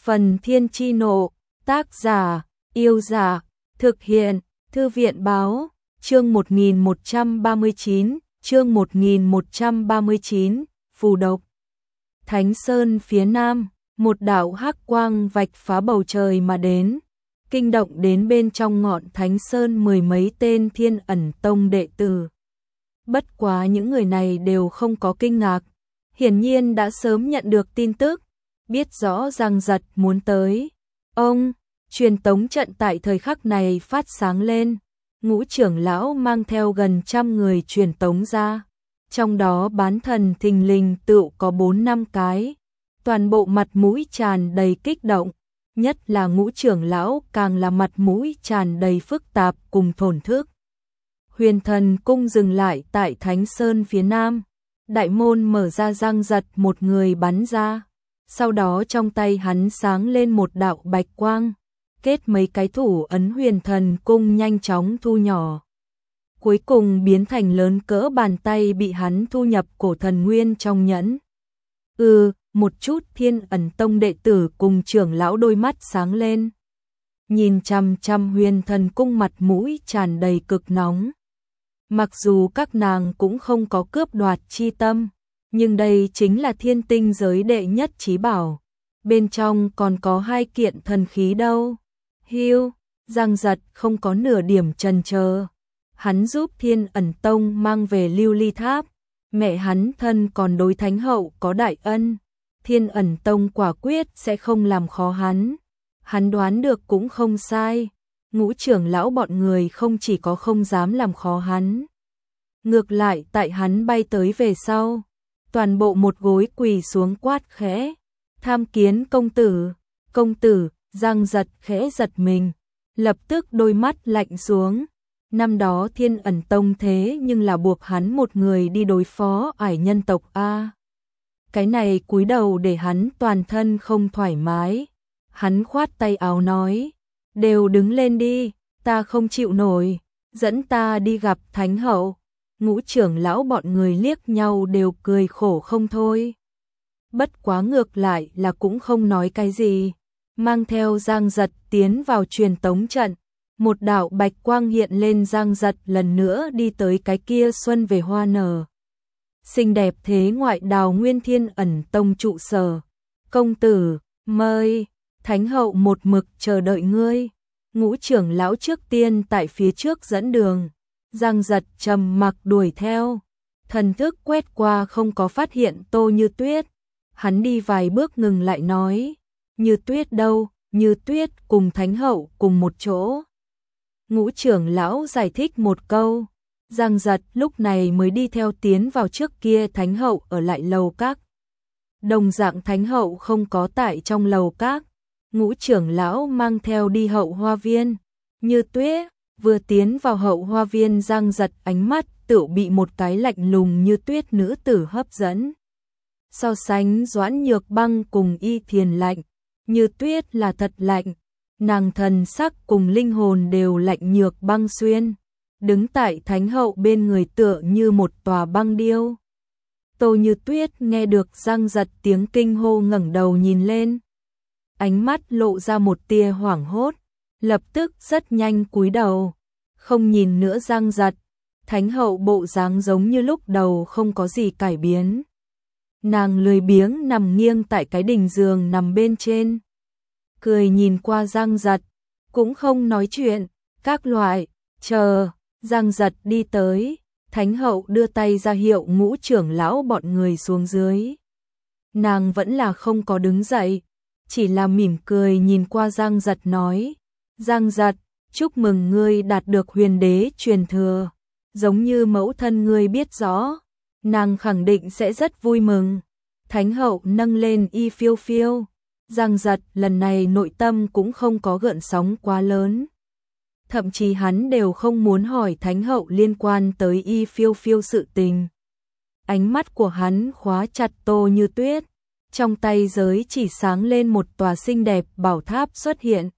Phần Thiên Chi Nộ, tác giả, Yêu Giả, thực hiện, Thư viện Báo, chương 1139, Phù Độc. Thánh Sơn phía Nam, một đạo hắc quang vạch phá bầu trời mà đến, kinh động đến bên trong ngọn Thánh Sơn mười mấy tên Thiên Ẩn Tông đệ tử. Bất quá những người này đều không có kinh ngạc, hiển nhiên đã sớm nhận được tin tức, biết rõ Giang Giật muốn tới. Ông, truyền tống trận tại thời khắc này phát sáng lên, Ngũ trưởng lão mang theo gần 100 người truyền tống ra, trong đó bán thần thình lình tựu có 4-5 cái, toàn bộ mặt mũi tràn đầy kích động, nhất là Ngũ trưởng lão càng là mặt mũi tràn đầy phức tạp cùng thổn thức. Huyền Thần Cung dừng lại tại Thánh Sơn phía Nam, đại môn mở ra, Giang Giật một người bắn ra, sau đó trong tay hắn sáng lên một đạo bạch quang, kết mấy cái thủ ấn, Huyền Thần Cung nhanh chóng thu nhỏ, cuối cùng biến thành lớn cỡ bàn tay, bị hắn thu nhập cổ thần nguyên trong nhẫn. Một chút Thiên Ẩn Tông đệ tử cùng trưởng lão đôi mắt sáng lên, nhìn chằm chằm Huyền Thần Cung, mặt mũi tràn đầy cực nóng. Mặc dù các nàng cũng không có cướp đoạt chi tâm, nhưng đây chính là thiên tinh giới đệ nhất chí bảo, bên trong còn có 2 kiện thần khí đâu. Hiu, Giang Giật không có nửa điểm chần chờ, hắn giúp Thiên Ẩn Tông mang về Lưu Ly Tháp, mẹ hắn thân còn đối Thánh Hậu có đại ân, Thiên Ẩn Tông quả quyết sẽ không làm khó hắn. Hắn đoán được cũng không sai, Ngũ trưởng lão bọn người không chỉ có không dám làm khó hắn, ngược lại tại hắn bay tới về sau, toàn bộ một gối quỳ xuống quát khẽ, tham kiến công tử. Công tử. Giang Giật khẽ giật mình, lập tức đôi mắt lạnh xuống. Năm đó Thiên Ẩn Tông thế nhưng là buộc hắn một người đi đối phó ải nhân tộc a. Cái này cúi đầu để hắn toàn thân không thoải mái. Hắn khoát tay áo nói, đều đứng lên đi, ta không chịu nổi, dẫn ta đi gặp Thánh Hậu. Ngũ trưởng lão bọn người liếc nhau đều cười khổ không thôi. Bất quá ngược lại là cũng không nói cái gì, mang theo Giang Giật tiến vào truyền tống trận. Một đạo bạch quang hiện lên, Giang Giật lần nữa đi tới cái kia xuân về hoa nở xinh đẹp thế ngoại đào nguyên Thiên Ẩn Tông trụ sở. Công tử, mời, Thánh Hậu một mực chờ đợi ngươi. Ngũ trưởng lão trước tiên tại phía trước dẫn đường, Giang Giật trầm mặc đuổi theo, thần thức quét qua không có phát hiện Tô Như Tuyết. Hắn đi vài bước ngừng lại nói, Như Tuyết đâu? Như Tuyết cùng Thánh Hậu cùng một chỗ. Ngũ trưởng lão giải thích một câu, Giang Giật lúc này mới đi theo tiến vào. Trước kia Thánh Hậu ở lại lầu các, đồng dạng Thánh Hậu không có tại trong lầu các, Ngũ trưởng lão mang theo đi hậu hoa viên. Như Tuyết vừa tiến vào hậu hoa viên, Giang Giật ánh mắt tựu bị một cái lạnh lùng như tuyết nữ tử hấp dẫn. So sánh Doãn Nhược Băng cùng Y Thiền lạnh, Như Tuyết là thật lạnh, nàng thần sắc cùng linh hồn đều lạnh nhược băng xuyên, đứng tại Thánh Hậu bên người tựa như một tòa băng điêu. Tô Như Tuyết nghe được Giang Giật tiếng kinh hô, ngẩng đầu nhìn lên, ánh mắt lộ ra một tia hoảng hốt, lập tức rất nhanh cúi đầu, không nhìn nữa Giang Giật. Thánh Hậu bộ dáng giống như lúc đầu không có gì cải biến. Nàng lười biếng nằm nghiêng tại cái đỉnh giường nằm bên trên, cười nhìn qua Giang Giật, cũng không nói chuyện, các loại, chờ. Giang Giật đi tới, Thánh Hậu đưa tay ra hiệu Ngũ trưởng lão bọn người xuống dưới. Nàng vẫn là không có đứng dậy, chỉ là mỉm cười nhìn qua Giang Giật nói, Giang Giật, chúc mừng ngươi đạt được huyền đế truyền thừa, giống như mẫu thân ngươi biết rõ, nàng khẳng định sẽ rất vui mừng. Thánh Hậu nâng lên Y Phiêu Phiêu, Giang Giật lần này nội tâm cũng không có gợn sóng quá lớn. Thậm chí hắn đều không muốn hỏi Thánh Hậu liên quan tới Y Phiêu Phiêu sự tình. Ánh mắt của hắn khóa chặt Tô Như Tuyết, trong tay giới chỉ sáng lên một tòa xinh đẹp bảo tháp xuất hiện.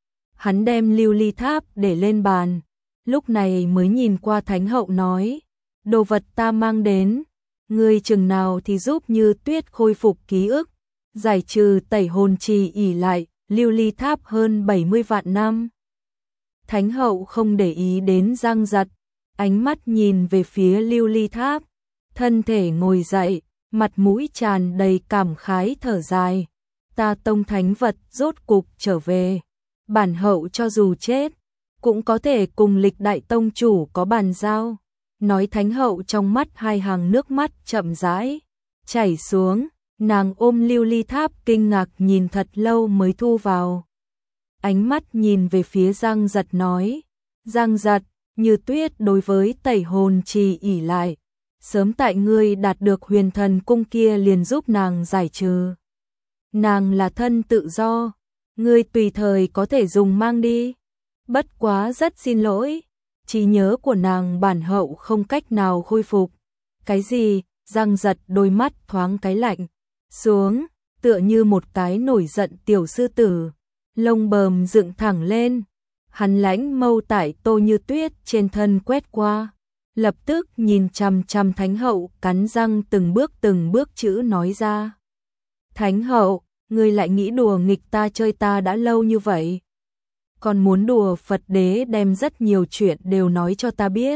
Hắn đem Lưu Ly Tháp để lên bàn, lúc này mới nhìn qua Thánh Hậu nói, đồ vật ta mang đến, ngươi chừng nào thì giúp Như Tuyết khôi phục ký ức, giải trừ tẩy hồn trì ỷ lại, lưu ly tháp hơn 70 vạn năm. Thánh hậu không để ý đến Giang Giật, ánh mắt nhìn về phía lưu ly tháp, thân thể ngồi dậy, mặt mũi tràn đầy cảm khái thở dài. Ta tông thánh vật rốt cục trở về, bản hậu cho dù chết, cũng có thể cùng lịch đại tông chủ có bàn giao. Nói thánh hậu trong mắt hai hàng nước mắt chậm rãi chảy xuống, nàng ôm lưu ly tháp kinh ngạc nhìn thật lâu mới thu vào. Ánh mắt nhìn về phía Giang Giật nói, Giang Giật, Như Tuyết đối với tẩy hồn trì ỷ lại, sớm tại ngươi đạt được huyền thần cung kia liền giúp nàng giải trừ. Nàng là thân tự do, ngươi tùy thời có thể dùng mang đi. Bất quá rất xin lỗi, trí nhớ của nàng bản hậu không cách nào khôi phục. Cái gì? Giang Giật đôi mắt thoáng cái lạnh xuống, tựa như một cái nổi giận tiểu sư tử, lông bờm dựng thẳng lên. Hắn lãnh mâu tại Tô Như Tuyết trên thân quét qua, lập tức nhìn chằm chằm thánh hậu, cắn răng từng bước chữ nói ra. Thánh hậu, ngươi lại nghĩ đùa nghịch ta chơi ta đã lâu như vậy, còn muốn đùa Phật đế đem rất nhiều chuyện đều nói cho ta biết.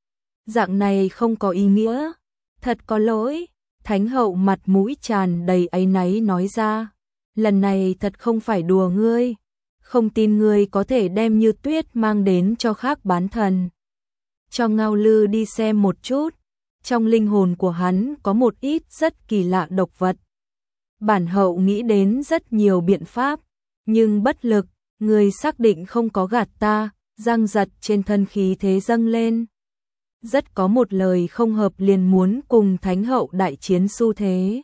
Dạng này không có ý nghĩa, thật có lỗi. Thánh hậu mặt mũi tràn đầy áy náy nói ra, lần này thật không phải đùa ngươi, không tin ngươi có thể đem Như Tuyết mang đến cho Khác Bán Thần. Cho Ngao Lư đi xem một chút, trong linh hồn của hắn có một ít rất kỳ lạ độc vật. Bản hậu nghĩ đến rất nhiều biện pháp, nhưng bất lực, ngươi xác định không có gạt ta. Giang Giật trên thân khí thế dâng lên, rất có một lời không hợp liền muốn cùng thánh hậu đại chiến xu thế.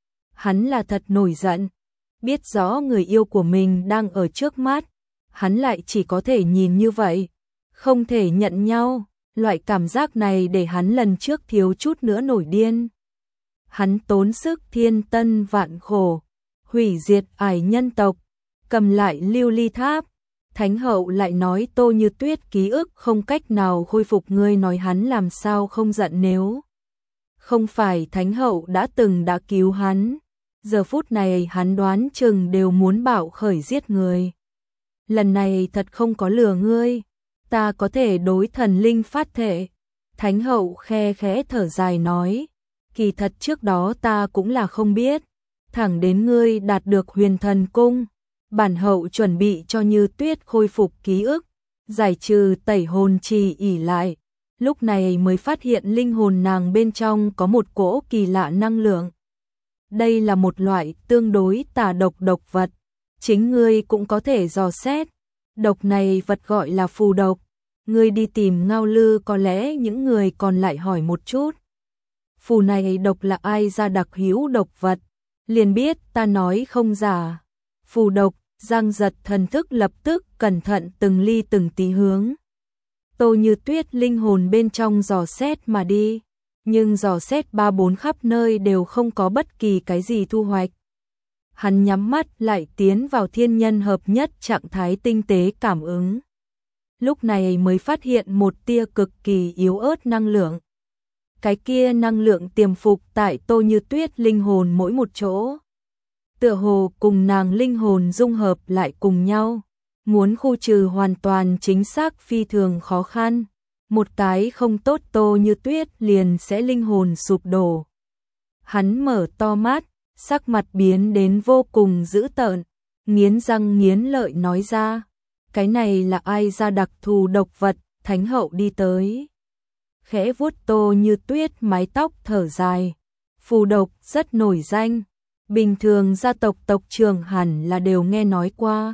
Hắn là thật nổi giận, biết rõ người yêu của mình đang ở trước mắt, hắn lại chỉ có thể nhìn như vậy, không thể nhận nhau. Loại cảm giác này để hắn lần trước thiếu chút nữa nổi điên. Hắn tốn sức thiên tân vạn khổ, hủy diệt ải nhân tộc, cầm lại lưu ly tháp. Thánh hậu lại nói Tô Như Tuyết ký ức không cách nào khôi phục, ngươi nói hắn làm sao không giận nếu không phải thánh hậu đã cứu hắn. Giờ phút này hắn đoán chừng đều muốn bạo khởi giết người. Lần này thật không có lừa ngươi, ta có thể đối thần linh phát thệ. Thánh hậu khe khẽ thở dài nói, kỳ thật trước đó ta cũng là không biết, thẳng đến ngươi đạt được huyền thần cung, bản hậu chuẩn bị cho Như Tuyết khôi phục ký ức, giải trừ tẩy hồn trì ỷ lại, lúc này mới phát hiện linh hồn nàng bên trong có một cỗ kỳ lạ năng lượng. Đây là một loại tương đối tà độc độc vật, chính ngươi cũng có thể dò xét. Độc này vật gọi là phù độc, ngươi đi tìm Ngao Lư, có lẽ những người còn lại hỏi một chút. Phù này độc là ai ra đặc hữu độc vật, liền biết ta nói không giả. Phù độc, Giang Giật thần thức lập tức cẩn thận từng ly từng tí hướng Tô Như Tuyết linh hồn bên trong dò xét mà đi, nhưng dò xét 3-4 khắp nơi đều không có bất kỳ cái gì thu hoạch. Hắn nhắm mắt lại tiến vào thiên nhân hợp nhất trạng thái tinh tế cảm ứng. Lúc này mới phát hiện một tia cực kỳ yếu ớt năng lượng. Cái kia năng lượng tiềm phục tại Tô Như Tuyết linh hồn mỗi một chỗ, tựa hồ cùng nàng linh hồn dung hợp lại cùng nhau, muốn khu trừ hoàn toàn chính xác phi thường khó khăn. Một cái không tốt Tô Như Tuyết liền sẽ linh hồn sụp đổ. Hắn mở to mắt, sắc mặt biến đến vô cùng dữ tợn, nghiến răng nghiến lợi nói ra, cái này là ai ra đặc thù độc vật. Thánh hậu đi tới, khẽ vuốt Tô Như Tuyết mái tóc thở dài, phù độc rất nổi danh, bình thường gia tộc tộc trưởng hẳn là đều nghe nói qua.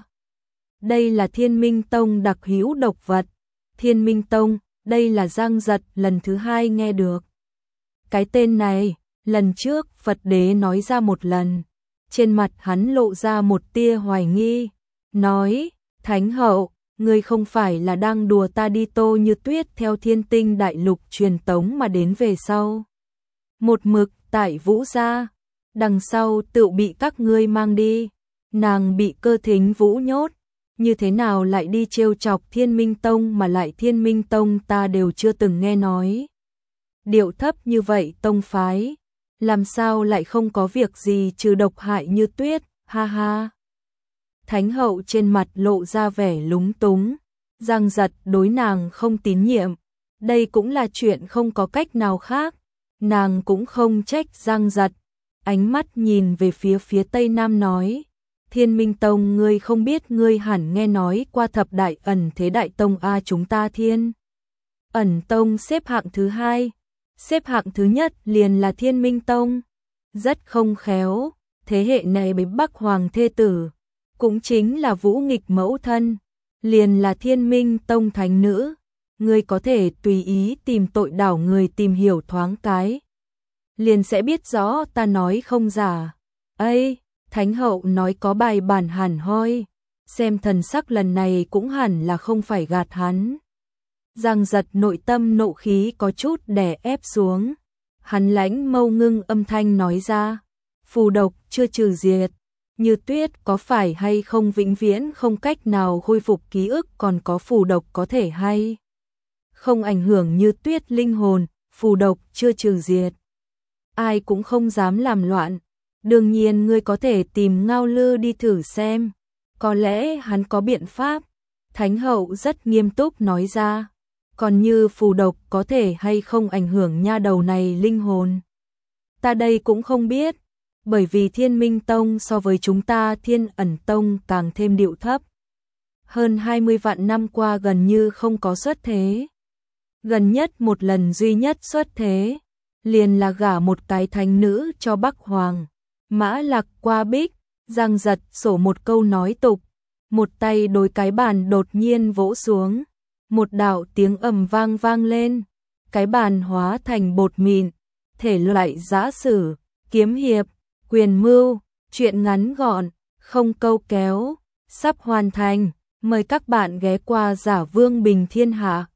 Đây là Thiên Minh Tông đặc hữu độc vật. Thiên Minh Tông, đây là Giang Giật lần thứ 2 nghe được. Cái tên này, lần trước Phật đế nói ra một lần, trên mặt hắn lộ ra một tia hoài nghi, nói, Thánh hậu, ngươi không phải là đang đùa ta đi. Tô Như Tuyết theo Thiên Tinh đại lục truyền tống mà đến về sau, một mực tại Vũ gia, đằng sau tự bị các ngươi mang đi, nàng bị Cơ Thính Vũ nhốt, như thế nào lại đi trêu chọc Thiên Minh Tông, mà lại Thiên Minh Tông ta đều chưa từng nghe nói. Điệu thấp như vậy tông phái, làm sao lại không có việc gì trừ độc hại Như Tuyết, ha ha. Thánh hậu trên mặt lộ ra vẻ lúng túng, Giang Giật đối nàng không tín nhiệm, đây cũng là chuyện không có cách nào khác, nàng cũng không trách Giang Giật, ánh mắt nhìn về phía Tây Nam nói, Thiên Minh Tông ngươi không biết, ngươi hẳn nghe nói qua thập đại ẩn thế đại tông a, chúng ta Thiên Ẩn Tông xếp hạng thứ 2, xếp hạng thứ nhất liền là Thiên Minh Tông, rất không khéo, thế hệ này với Bắc Hoàng thê tử, cũng chính là Vũ Nghịch mẫu thân, liền là Thiên Minh Tông thánh nữ, ngươi có thể tùy ý tìm tội đảo người tìm hiểu thoáng cái, liền sẽ biết rõ ta nói không giả. Ây, Thánh hậu nói có bài bản hẳn hoi, xem thần sắc lần này cũng hẳn là không phải gạt hắn. Giang Giật nội tâm nộ khí có chút đè ép xuống, hắn lãnh mâu ngưng âm thanh nói ra, phù độc chưa trừ diệt, Như Tuyết có phải hay không vĩnh viễn không cách nào khôi phục ký ức, còn có phù độc có thể hay không ảnh hưởng Như Tuyết linh hồn, phù độc chưa trừ diệt, ai cũng không dám làm loạn. Đương nhiên ngươi có thể tìm Ngao Lư đi thử xem, có lẽ hắn có biện pháp. Thánh hậu rất nghiêm túc nói ra, còn như phù độc có thể hay không ảnh hưởng nha đầu này linh hồn, ta đây cũng không biết, bởi vì Thiên Minh Tông so với chúng ta Thiên Ẩn Tông càng thêm điệu thấp. Hơn 20 vạn năm qua gần như không có xuất thế. Gần nhất một lần duy nhất xuất thế, liền là gả một cái thánh nữ cho Bắc Hoàng. Mã Lạc qua bích, Giang Giật sổ một câu nói tục, một tay đối cái bàn đột nhiên vỗ xuống, một đạo tiếng ầm vang vang lên, cái bàn hóa thành bột mịn, thể loại giã sử, kiếm hiệp, quyền mưu, chuyện ngắn gọn, không câu kéo, sắp hoàn thành, mời các bạn ghé qua Giả Vương Bình Thiên Hạ.